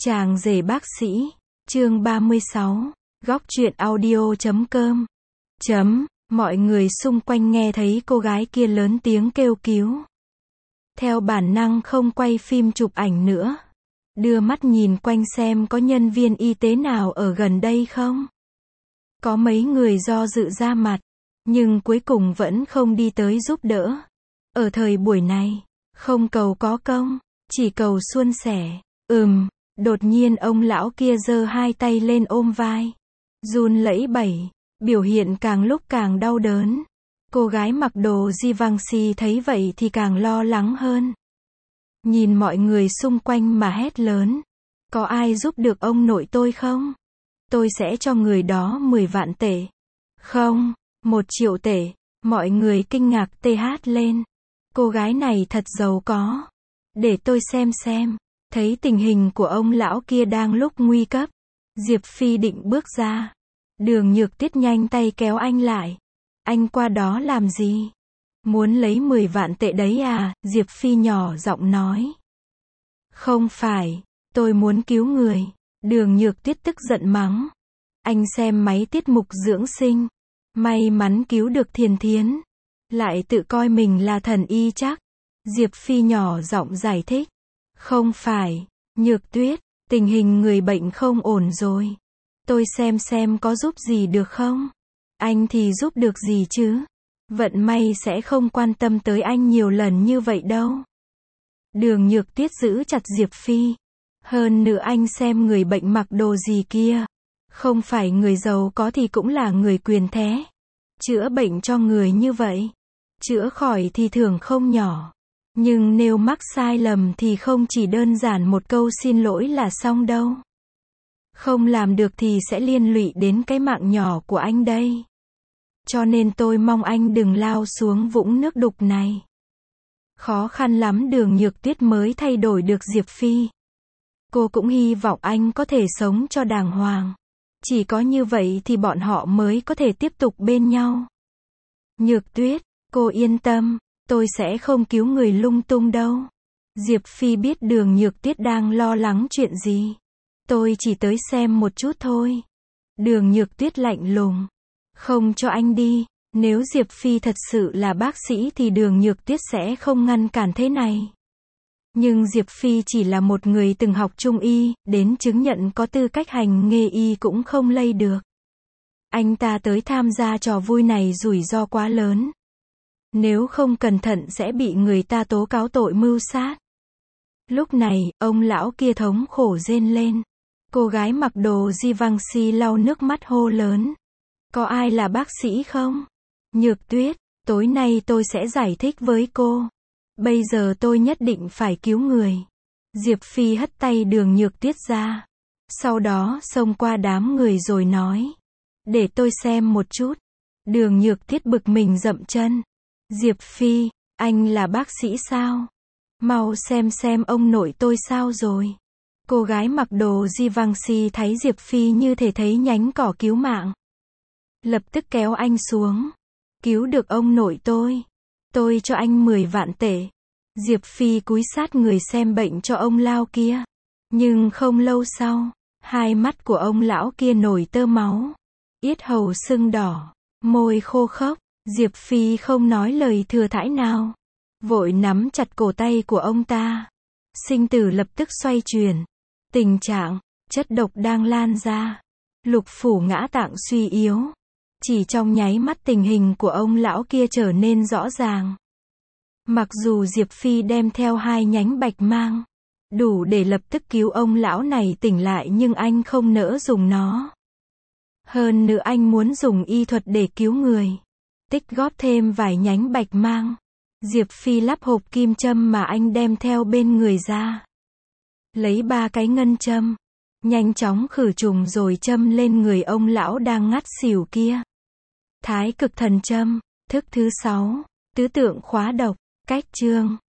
Chàng rể bác sĩ, chương 36, góc truyện audio.com. Mọi người xung quanh nghe thấy cô gái kia lớn tiếng kêu cứu. Theo bản năng không quay phim chụp ảnh nữa. Đưa mắt nhìn quanh xem có nhân viên y tế nào ở gần đây không. Có mấy người do dự ra mặt, nhưng cuối cùng vẫn không đi tới giúp đỡ. Ở thời buổi này, không cầu có công, chỉ cầu suôn sẻ. Đột nhiên ông lão kia giơ hai tay lên ôm vai, run lẩy bẩy, biểu hiện càng lúc càng đau đớn. Cô gái mặc đồ Givenchy thấy vậy thì càng lo lắng hơn. Nhìn mọi người xung quanh mà hét lớn. Có ai giúp được ông nội tôi không? Tôi sẽ cho người đó 10 vạn tệ. Không, 1 triệu tệ. Mọi người kinh ngạc TH lên. Cô gái này thật giàu có. Để tôi xem. Thấy tình hình của ông lão kia đang lúc nguy cấp. Diệp Phi định bước ra. Đường Nhược Tuyết nhanh tay kéo anh lại. Anh qua đó làm gì? Muốn lấy 10 vạn tệ đấy à? Diệp Phi nhỏ giọng nói. Không phải, tôi muốn cứu người. Đường Nhược Tuyết tức giận mắng. Anh xem máy tiết mục dưỡng sinh. May mắn cứu được Thiền Thiến. Lại tự coi mình là thần y chắc. Diệp Phi nhỏ giọng giải thích. Không phải, Nhược Tuyết, tình hình người bệnh không ổn rồi. Tôi xem có giúp gì được không? Anh thì giúp được gì chứ? Vận may sẽ không quan tâm tới anh nhiều lần như vậy đâu. Đường Nhược Tuyết giữ chặt Diệp Phi. Hơn nữa anh xem người bệnh mặc đồ gì kia. Không phải người giàu có thì cũng là người quyền thế. Chữa bệnh cho người như vậy. Chữa khỏi thì thưởng không nhỏ. Nhưng nếu mắc sai lầm thì không chỉ đơn giản một câu xin lỗi là xong đâu. Không làm được thì sẽ liên lụy đến cái mạng nhỏ của anh đây. Cho nên tôi mong anh đừng lao xuống vũng nước đục này. Khó khăn lắm Đường Nhược Tuyết mới thay đổi được Diệp Phi. Cô cũng hy vọng anh có thể sống cho đàng hoàng. Chỉ có như vậy thì bọn họ mới có thể tiếp tục bên nhau. Nhược Tuyết, cô yên tâm, tôi sẽ không cứu người lung tung đâu. Diệp Phi biết Đường Nhược Tuyết đang lo lắng chuyện gì. Tôi chỉ tới xem một chút thôi. Đường Nhược Tuyết lạnh lùng. Không cho anh đi. Nếu Diệp Phi thật sự là bác sĩ thì Đường Nhược Tuyết sẽ không ngăn cản thế này. Nhưng Diệp Phi chỉ là một người từng học trung y, đến chứng nhận có tư cách hành nghề y cũng không lây được. Anh ta tới tham gia trò vui này rủi ro quá lớn. Nếu không cẩn thận sẽ bị người ta tố cáo tội mưu sát. Lúc này, ông lão kia thống khổ rên lên. Cô gái mặc đồ Givenchy lau nước mắt hô lớn. Có ai là bác sĩ không? Nhược Tuyết, tối nay tôi sẽ giải thích với cô. Bây giờ tôi nhất định phải cứu người. Diệp Phi hất tay Đường Nhược Tuyết ra. Sau đó xông qua đám người rồi nói. Để tôi xem một chút. Đường Nhược Tuyết bực mình dậm chân. Diệp Phi, anh là bác sĩ sao? Mau xem ông nội tôi sao rồi. Cô gái mặc đồ Givenchy thấy Diệp Phi như thể thấy nhánh cỏ cứu mạng. Lập tức kéo anh xuống. Cứu được ông nội tôi cho anh 10 vạn tệ. Diệp Phi cúi sát người xem bệnh cho ông lão kia. Nhưng không lâu sau, hai mắt của ông lão kia nổi tơ máu. Yết hầu sưng đỏ, môi khô khốc. Diệp Phi không nói lời thừa thãi nào. Vội nắm chặt cổ tay của ông ta. Sinh tử lập tức xoay chuyển. Tình trạng, chất độc đang lan ra. Lục phủ ngã tạng suy yếu. Chỉ trong nháy mắt tình hình của ông lão kia trở nên rõ ràng. Mặc dù Diệp Phi đem theo 2 nhánh bạch mang, đủ để lập tức cứu ông lão này tỉnh lại nhưng anh không nỡ dùng nó. Hơn nữa anh muốn dùng y thuật để cứu người. Tích góp thêm vài nhánh bạch mang. Diệp Phi lắp hộp kim châm mà anh đem theo bên người ra. Lấy 3 cái ngân châm. Nhanh chóng khử trùng rồi châm lên người ông lão đang ngất xỉu kia. Thái cực thần châm, thức thứ 6, tứ tượng khóa độc, cách chương.